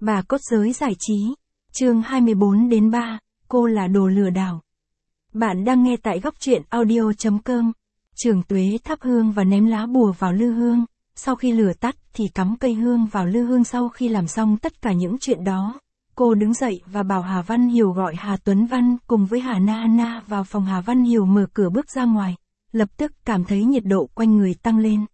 Bà cốt giới giải trí. Chương 24-3, cô là đồ lừa đảo. Bạn đang nghe tại góc truyện audio.com. Trường Tuế thắp hương và ném lá bùa vào lư hương. Sau khi lửa tắt thì cắm cây hương vào lư hương. Sau khi làm xong tất cả những chuyện đó, cô đứng dậy và bảo Hà Văn Hiểu gọi Hà Tuấn Văn cùng với Hà Na vào phòng. Hà Văn Hiểu mở cửa bước ra ngoài, lập tức cảm thấy nhiệt độ quanh người tăng lên.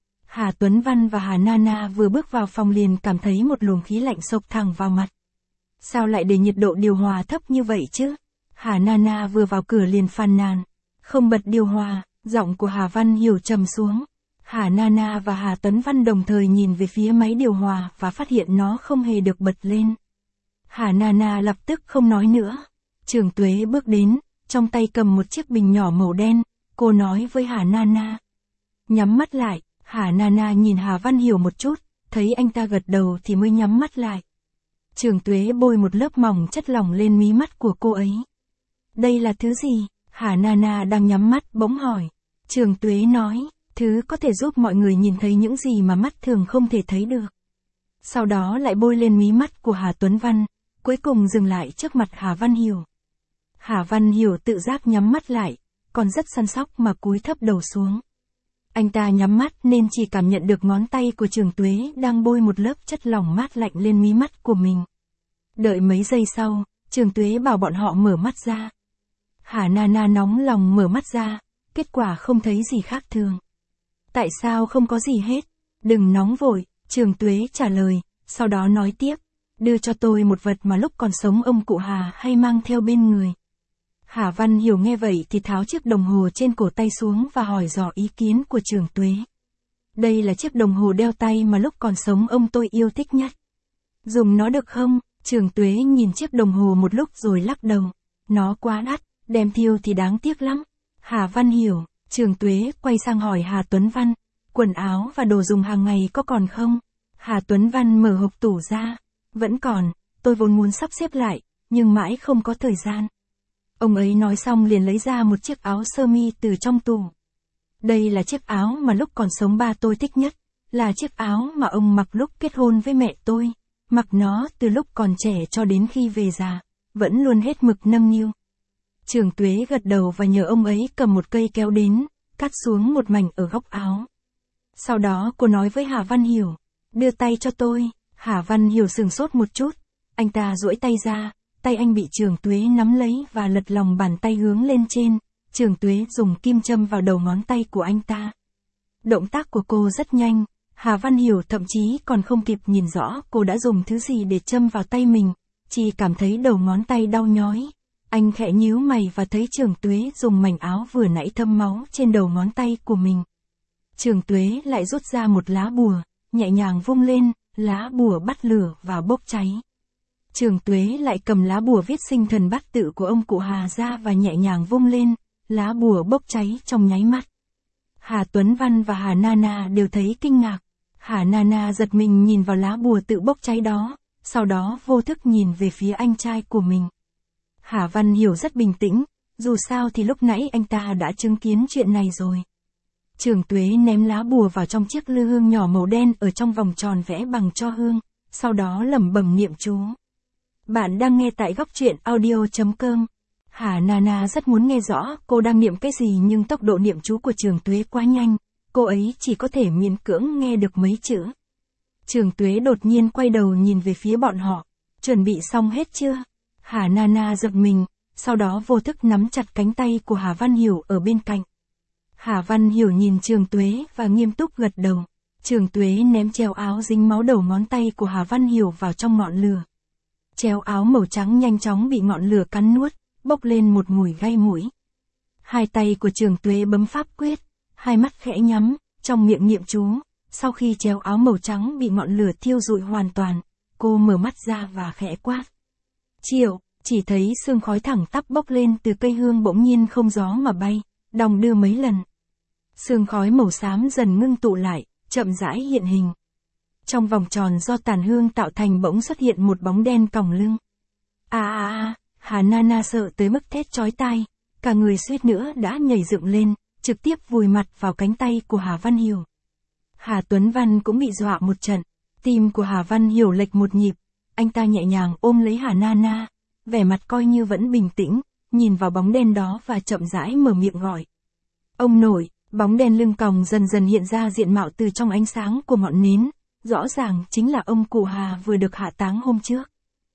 Hà Tuấn Văn và Hà Na vừa bước vào phòng liền cảm thấy một luồng khí lạnh xộc thẳng vào mặt. Sao lại để nhiệt độ điều hòa thấp như vậy chứ? Hà Na vừa vào cửa liền phàn nàn. Không bật điều hòa, giọng của Hà Văn Hiểu trầm xuống. Hà Na và Hà Tuấn Văn đồng thời nhìn về phía máy điều hòa và phát hiện nó không hề được bật lên. Hà Na lập tức không nói nữa. Trường Tuế bước đến, trong tay cầm một chiếc bình nhỏ màu đen. Cô nói với Hà Na. Nhắm mắt lại. Hà Na nhìn Hà Văn Hiểu một chút, thấy anh ta gật đầu thì mới nhắm mắt lại. Trường Tuế bôi một lớp mỏng chất lỏng lên mí mắt của cô ấy. Đây là thứ gì? Hà Na đang nhắm mắt bỗng hỏi. Trường Tuế nói, thứ có thể giúp mọi người nhìn thấy những gì mà mắt thường không thể thấy được. Sau đó lại bôi lên mí mắt của Hà Tuấn Văn, cuối cùng dừng lại trước mặt Hà Văn Hiểu. Hà Văn Hiểu tự giác nhắm mắt lại, còn rất săn sóc mà cúi thấp đầu xuống. Anh ta nhắm mắt nên chỉ cảm nhận được ngón tay của Trường Tuế đang bôi một lớp chất lỏng mát lạnh lên mí mắt của mình. Đợi mấy giây sau, Trường Tuế bảo bọn họ mở mắt ra. Hà Na nóng lòng mở mắt ra, kết quả không thấy gì khác thường. Tại sao không có gì hết? Đừng nóng vội, Trường Tuế trả lời, sau đó nói tiếp. Đưa cho tôi một vật mà lúc còn sống ông cụ Hà hay mang theo bên người. Hà Văn Hiểu nghe vậy thì tháo chiếc đồng hồ trên cổ tay xuống và hỏi dò ý kiến của Trường Tuế. Đây là chiếc đồng hồ đeo tay mà lúc còn sống ông tôi yêu thích nhất. Dùng nó được không? Trường Tuế nhìn chiếc đồng hồ một lúc rồi lắc đầu. Nó quá đắt, đem thiêu thì đáng tiếc lắm. Hà Văn Hiểu, Trường Tuế quay sang hỏi Hà Tuấn Văn. Quần áo và đồ dùng hàng ngày có còn không? Hà Tuấn Văn mở hộp tủ ra. Vẫn còn, tôi vốn muốn sắp xếp lại, nhưng mãi không có thời gian. Ông ấy nói xong liền lấy ra một chiếc áo sơ mi từ trong tủ. Đây là chiếc áo mà lúc còn sống ba tôi thích nhất, là chiếc áo mà ông mặc lúc kết hôn với mẹ tôi, mặc nó từ lúc còn trẻ cho đến khi về già, vẫn luôn hết mực nâng niu. Trường Tuế gật đầu và nhờ ông ấy cầm một cây kéo đến, cắt xuống một mảnh ở góc áo. Sau đó cô nói với Hà Văn Hiểu, đưa tay cho tôi. Hà Văn Hiểu sửng sốt một chút, anh ta duỗi tay ra. Tay anh bị Trường Tuế nắm lấy và lật lòng bàn tay hướng lên trên. Trường Tuế dùng kim châm vào đầu ngón tay của anh ta. Động tác của cô rất nhanh. Hà Văn Hiểu thậm chí còn không kịp nhìn rõ cô đã dùng thứ gì để châm vào tay mình. Chỉ cảm thấy đầu ngón tay đau nhói. Anh khẽ nhíu mày và thấy Trường Tuế dùng mảnh áo vừa nãy thấm máu trên đầu ngón tay của mình. Trường Tuế lại rút ra một lá bùa, nhẹ nhàng vung lên, lá bùa bắt lửa và bốc cháy. Trường Tuế lại cầm lá bùa viết sinh thần bát tự của ông cụ Hà ra và nhẹ nhàng vung lên, lá bùa bốc cháy trong nháy mắt. Hà Tuấn Văn và Hà Na đều thấy kinh ngạc. Hà Na giật mình nhìn vào lá bùa tự bốc cháy đó, sau đó vô thức nhìn về phía anh trai của mình. Hà Văn Hiểu rất bình tĩnh, dù sao thì lúc nãy anh ta đã chứng kiến chuyện này rồi. Trường Tuế ném lá bùa vào trong chiếc lư hương nhỏ màu đen ở trong vòng tròn vẽ bằng tro hương, sau đó lẩm bẩm niệm chú. Bạn đang nghe tại góc truyện audio.com. Hà Na rất muốn nghe rõ cô đang niệm cái gì nhưng tốc độ niệm chú của Trường Tuế quá nhanh, cô ấy chỉ có thể miễn cưỡng nghe được mấy chữ. Trường Tuế đột nhiên quay đầu nhìn về phía bọn họ. Chuẩn bị xong hết chưa? Hà Na giật mình, sau đó vô thức nắm chặt cánh tay của Hà Văn Hiểu ở bên cạnh. Hà Văn Hiểu nhìn Trường Tuế và nghiêm túc gật đầu. Trường Tuế ném treo áo dính máu đầu ngón tay của Hà Văn Hiểu vào trong ngọn lửa. Treo áo màu trắng nhanh chóng bị ngọn lửa cắn nuốt, bốc lên một mùi gai mũi. Hai tay của Trường Tuế bấm pháp quyết, hai mắt khẽ nhắm, trong miệng niệm chú. Sau khi treo áo màu trắng bị ngọn lửa thiêu rụi hoàn toàn, cô mở mắt ra và khẽ quát. Triệu, chỉ thấy sương khói thẳng tắp bốc lên từ cây hương bỗng nhiên không gió mà bay, đong đưa mấy lần. Sương khói màu xám dần ngưng tụ lại, chậm rãi hiện hình. Trong vòng tròn do tàn hương tạo thành bỗng xuất hiện một bóng đen còng lưng. Hà Na sợ tới mức thét chói tai, cả người suýt nữa đã nhảy dựng lên, trực tiếp vùi mặt vào cánh tay của Hà Văn Hiểu. Hà Tuấn Văn cũng bị dọa một trận, tim của Hà Văn Hiểu lệch một nhịp, anh ta nhẹ nhàng ôm lấy Hà Nana, vẻ mặt coi như vẫn bình tĩnh, nhìn vào bóng đen đó và chậm rãi mở miệng gọi. Ông nội, bóng đen lưng còng dần dần hiện ra diện mạo từ trong ánh sáng của ngọn nến, rõ ràng chính là ông cụ Hà vừa được hạ táng hôm trước.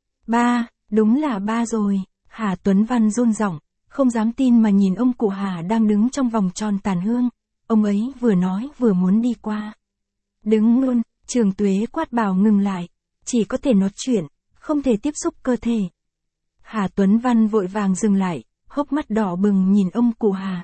Ba, đúng là ba rồi, Hà Tuấn Văn run giọng, không dám tin mà nhìn ông cụ Hà đang đứng trong vòng tròn tàn hương, ông ấy vừa nói vừa muốn đi qua. Đứng luôn, Trường Tuế quát bảo ngừng lại, chỉ có thể nói chuyện, không thể tiếp xúc cơ thể. Hà Tuấn Văn vội vàng dừng lại, hốc mắt đỏ bừng nhìn ông cụ Hà.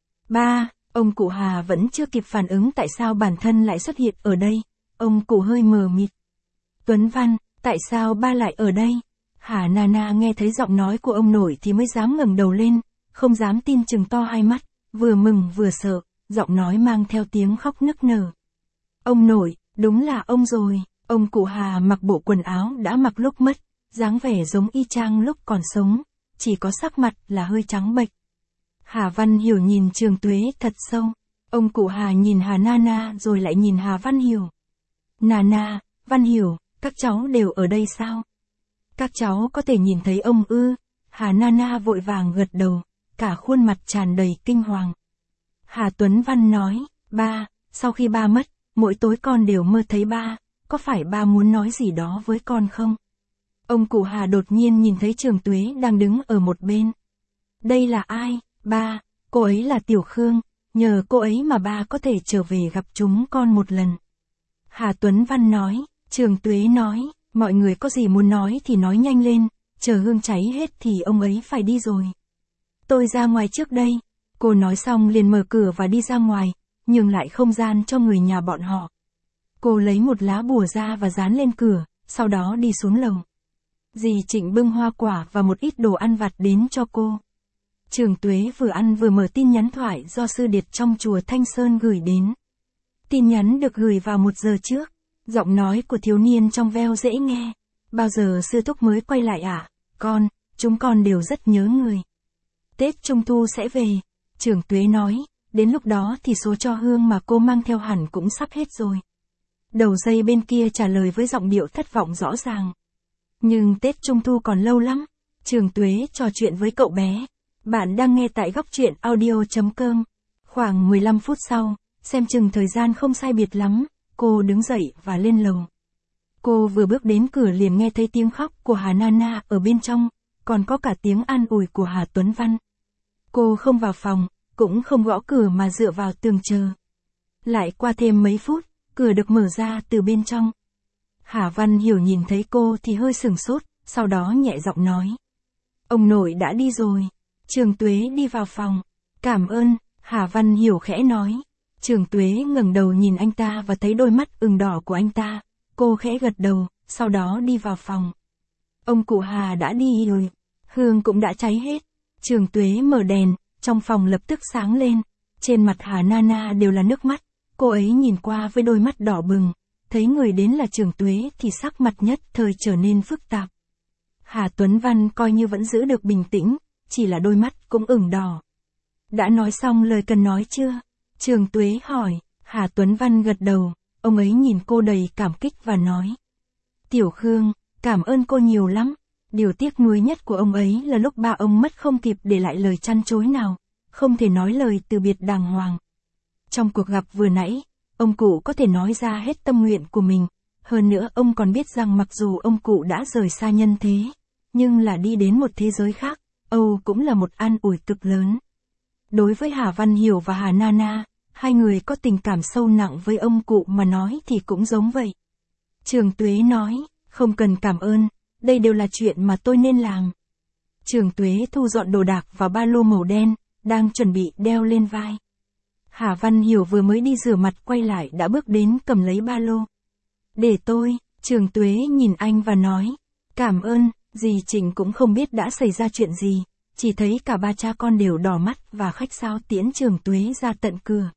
Ba, ông cụ Hà vẫn chưa kịp phản ứng tại sao bản thân lại xuất hiện ở đây, ông cụ hơi mờ mịt. Tuấn Văn, tại sao ba lại ở đây? Hà Nana nghe thấy giọng nói của ông nội thì mới dám ngẩng đầu lên, không dám tin trừng to hai mắt, vừa mừng vừa sợ, giọng nói mang theo tiếng khóc nức nở. Ông nội, đúng là ông rồi, ông cụ Hà mặc bộ quần áo đã mặc lúc mất, dáng vẻ giống y chang lúc còn sống, chỉ có sắc mặt là hơi trắng bệch. Hà Văn Hiểu nhìn Trường Tuế thật sâu, ông cụ Hà nhìn Hà Nana rồi lại nhìn Hà Văn Hiểu. Nana, Văn Hiểu, các cháu đều ở đây sao? Các cháu có thể nhìn thấy ông ư? Hà Nana vội vàng gật đầu, cả khuôn mặt tràn đầy kinh hoàng. Hà Tuấn Văn nói, ba, sau khi ba mất, mỗi tối con đều mơ thấy ba, có phải ba muốn nói gì đó với con không? Ông cụ Hà đột nhiên nhìn thấy Trường Tuế đang đứng ở một bên. Đây là ai? Ba, cô ấy là Tiểu Khương, nhờ cô ấy mà ba có thể trở về gặp chúng con một lần. Hà Tuấn Văn nói, Trường Tuế nói, mọi người có gì muốn nói thì nói nhanh lên, chờ hương cháy hết thì ông ấy phải đi rồi. Tôi ra ngoài trước đây, cô nói xong liền mở cửa và đi ra ngoài, nhường lại không gian cho người nhà bọn họ. Cô lấy một lá bùa ra và dán lên cửa, sau đó đi xuống lầu. Dì Trịnh bưng hoa quả và một ít đồ ăn vặt đến cho cô. Trường Tuế vừa ăn vừa mở tin nhắn thoại do sư điệt trong chùa Thanh Sơn gửi đến. Tin nhắn được gửi vào 1 giờ trước, giọng nói của thiếu niên trong veo dễ nghe. Bao giờ sư thúc mới quay lại ạ? Con, chúng con đều rất nhớ người. Tết Trung Thu sẽ về, Trường Tuế nói, đến lúc đó thì số tro hương mà cô mang theo hẳn cũng sắp hết rồi. Đầu dây bên kia trả lời với giọng điệu thất vọng rõ ràng. Nhưng Tết Trung Thu còn lâu lắm, Trường Tuế trò chuyện với cậu bé. Bạn đang nghe tại góc truyện audio.com. Khoảng 15 phút sau, xem chừng thời gian không sai biệt lắm, cô đứng dậy và lên lầu. Cô vừa bước đến cửa liền nghe thấy tiếng khóc của Hà Nana ở bên trong, còn có cả tiếng an ủi của Hà Tuấn Văn. Cô không vào phòng, cũng không gõ cửa mà dựa vào tường chờ. Lại qua thêm mấy phút, cửa được mở ra từ bên trong. Hà Văn Hiểu nhìn thấy cô thì hơi sửng sốt, sau đó nhẹ giọng nói. Ông nội đã đi rồi. Trường Tuế đi vào phòng. Cảm ơn, Hà Văn Hiểu khẽ nói. Trường Tuế ngẩng đầu nhìn anh ta và thấy đôi mắt ửng đỏ của anh ta. Cô khẽ gật đầu, sau đó đi vào phòng. Ông cụ Hà đã đi rồi. Hương cũng đã cháy hết. Trường Tuế mở đèn, trong phòng lập tức sáng lên. Trên mặt Hà Nana đều là nước mắt. Cô ấy nhìn qua với đôi mắt đỏ bừng. Thấy người đến là Trường Tuế thì sắc mặt nhất thời trở nên phức tạp. Hà Tuấn Văn coi như vẫn giữ được bình tĩnh, chỉ là đôi mắt cũng ửng đỏ. Đã nói xong lời cần nói chưa? Trường Tuế hỏi. Hà Tuấn Văn gật đầu, ông ấy nhìn cô đầy cảm kích và nói. Tiểu Khương, cảm ơn cô nhiều lắm. Điều tiếc nuối nhất của ông ấy là lúc ba ông mất không kịp để lại lời trăn trối nào, không thể nói lời từ biệt đàng hoàng. Trong cuộc gặp vừa nãy, ông cụ có thể nói ra hết tâm nguyện của mình, hơn nữa ông còn biết rằng mặc dù ông cụ đã rời xa nhân thế, nhưng là đi đến một thế giới khác, Âu cũng là một an ủi cực lớn. Đối với Hà Văn Hiểu và Hà Nana, hai người có tình cảm sâu nặng với ông cụ mà nói thì cũng giống vậy. Trường Tuế nói, không cần cảm ơn, đây đều là chuyện mà tôi nên làm. Trường Tuế thu dọn đồ đạc vào ba lô màu đen, đang chuẩn bị đeo lên vai. Hà Văn Hiểu vừa mới đi rửa mặt quay lại đã bước đến cầm lấy ba lô. Để tôi, Trường Tuế nhìn anh và nói, cảm ơn, dì Trịnh cũng không biết đã xảy ra chuyện gì, chỉ thấy cả ba cha con đều đỏ mắt và khách sáo tiễn Trường Tuế ra tận cửa.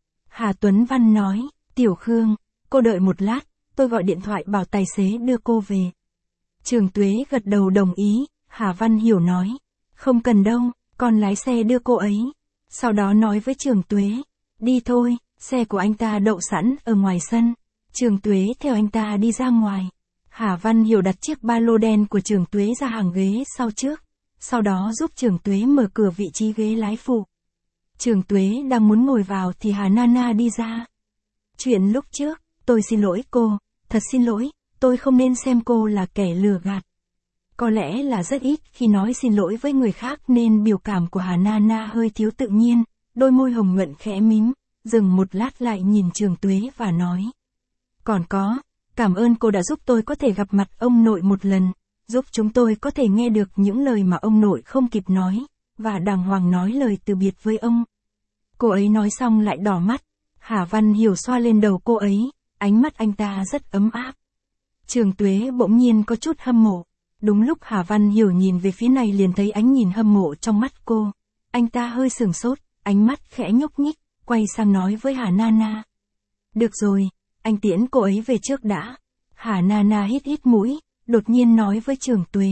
Hà Tuấn Văn nói, Tiểu Khương, cô đợi một lát, tôi gọi điện thoại bảo tài xế đưa cô về. Trường Tuế gật đầu đồng ý, Hà Văn Hiểu nói, không cần đâu, con lái xe đưa cô ấy. Sau đó nói với Trường Tuế, đi thôi, xe của anh ta đậu sẵn ở ngoài sân. Trường Tuế theo anh ta đi ra ngoài. Hà Văn Hiểu đặt chiếc ba lô đen của Trường Tuế ra hàng ghế sau trước, sau đó giúp Trường Tuế mở cửa vị trí ghế lái phụ. Trường Tuế đang muốn ngồi vào thì Hà Nana đi ra. Chuyện lúc trước, tôi xin lỗi cô, thật xin lỗi, tôi không nên xem cô là kẻ lừa gạt. Có lẽ là rất ít khi nói xin lỗi với người khác nên biểu cảm của Hà Nana hơi thiếu tự nhiên, đôi môi hồng nhuận khẽ mím, dừng một lát lại nhìn Trường Tuế và nói. Còn có, cảm ơn cô đã giúp tôi có thể gặp mặt ông nội một lần, giúp chúng tôi có thể nghe được những lời mà ông nội không kịp nói, và đàng hoàng nói lời từ biệt với ông. Cô ấy nói xong lại đỏ mắt, Hà Văn Hiểu xoa lên đầu cô ấy, ánh mắt anh ta rất ấm áp. Trường Tuế bỗng nhiên có chút hâm mộ. Đúng lúc Hà Văn Hiểu nhìn về phía này liền thấy ánh nhìn hâm mộ trong mắt cô. Anh ta hơi sửng sốt, ánh mắt khẽ nhúc nhích, quay sang nói với Hà Nana. Được rồi, anh tiễn cô ấy về trước đã. Hà Nana hít hít mũi, đột nhiên nói với Trường Tuế.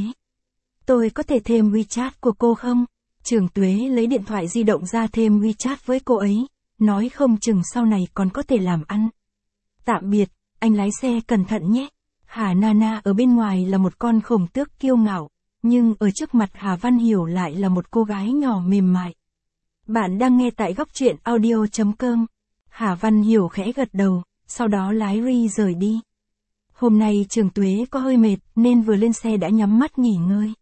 Tôi có thể thêm WeChat của cô không? Trường Tuế lấy điện thoại di động ra thêm WeChat với cô ấy, nói không chừng sau này còn có thể làm ăn. Tạm biệt, anh lái xe cẩn thận nhé. Hà Nana ở bên ngoài là một con khổng tước kiêu ngạo, nhưng ở trước mặt Hà Văn Hiểu lại là một cô gái nhỏ mềm mại. Bạn đang nghe tại góc truyện audio.com. Hà Văn Hiểu khẽ gật đầu, sau đó lái Ri rời đi. Hôm nay Trường Tuế có hơi mệt nên vừa lên xe đã nhắm mắt nghỉ ngơi.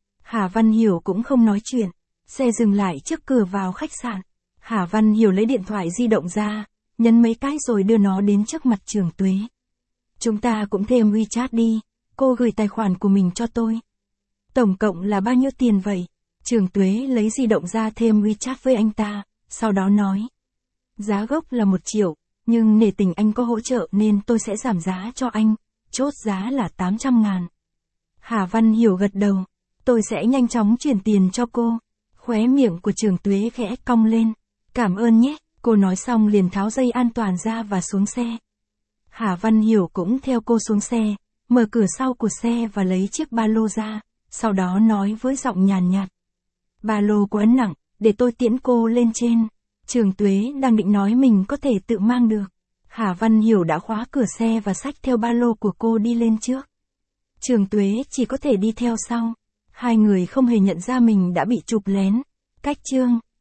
Hà Văn Hiểu cũng không nói chuyện, xe dừng lại trước cửa vào khách sạn. Hà Văn Hiểu lấy điện thoại di động ra, nhấn mấy cái rồi đưa nó đến trước mặt Trường Tuế. Chúng ta cũng thêm WeChat đi, cô gửi tài khoản của mình cho tôi. Tổng cộng là bao nhiêu tiền vậy? Trường Tuế lấy di động ra thêm WeChat với anh ta, sau đó nói. Giá gốc là 1 triệu, nhưng nể tình anh có hỗ trợ nên tôi sẽ giảm giá cho anh, chốt giá là 800.000. Hà Văn Hiểu gật đầu, tôi sẽ nhanh chóng chuyển tiền cho cô. Khóe miệng của Trường Tuế khẽ cong lên. Cảm ơn nhé, cô nói xong liền tháo dây an toàn ra và xuống xe. Hà Văn Hiểu cũng theo cô xuống xe, mở cửa sau của xe và lấy chiếc ba lô ra, sau đó nói với giọng nhàn nhạt. Ba lô quá nặng, để tôi tiễn cô lên trên. Trường Tuế đang định nói mình có thể tự mang được. Hà Văn Hiểu đã khóa cửa xe và xách theo ba lô của cô đi lên trước. Trường Tuế chỉ có thể đi theo sau. Hai người không hề nhận ra mình đã bị chụp lén. Cách chương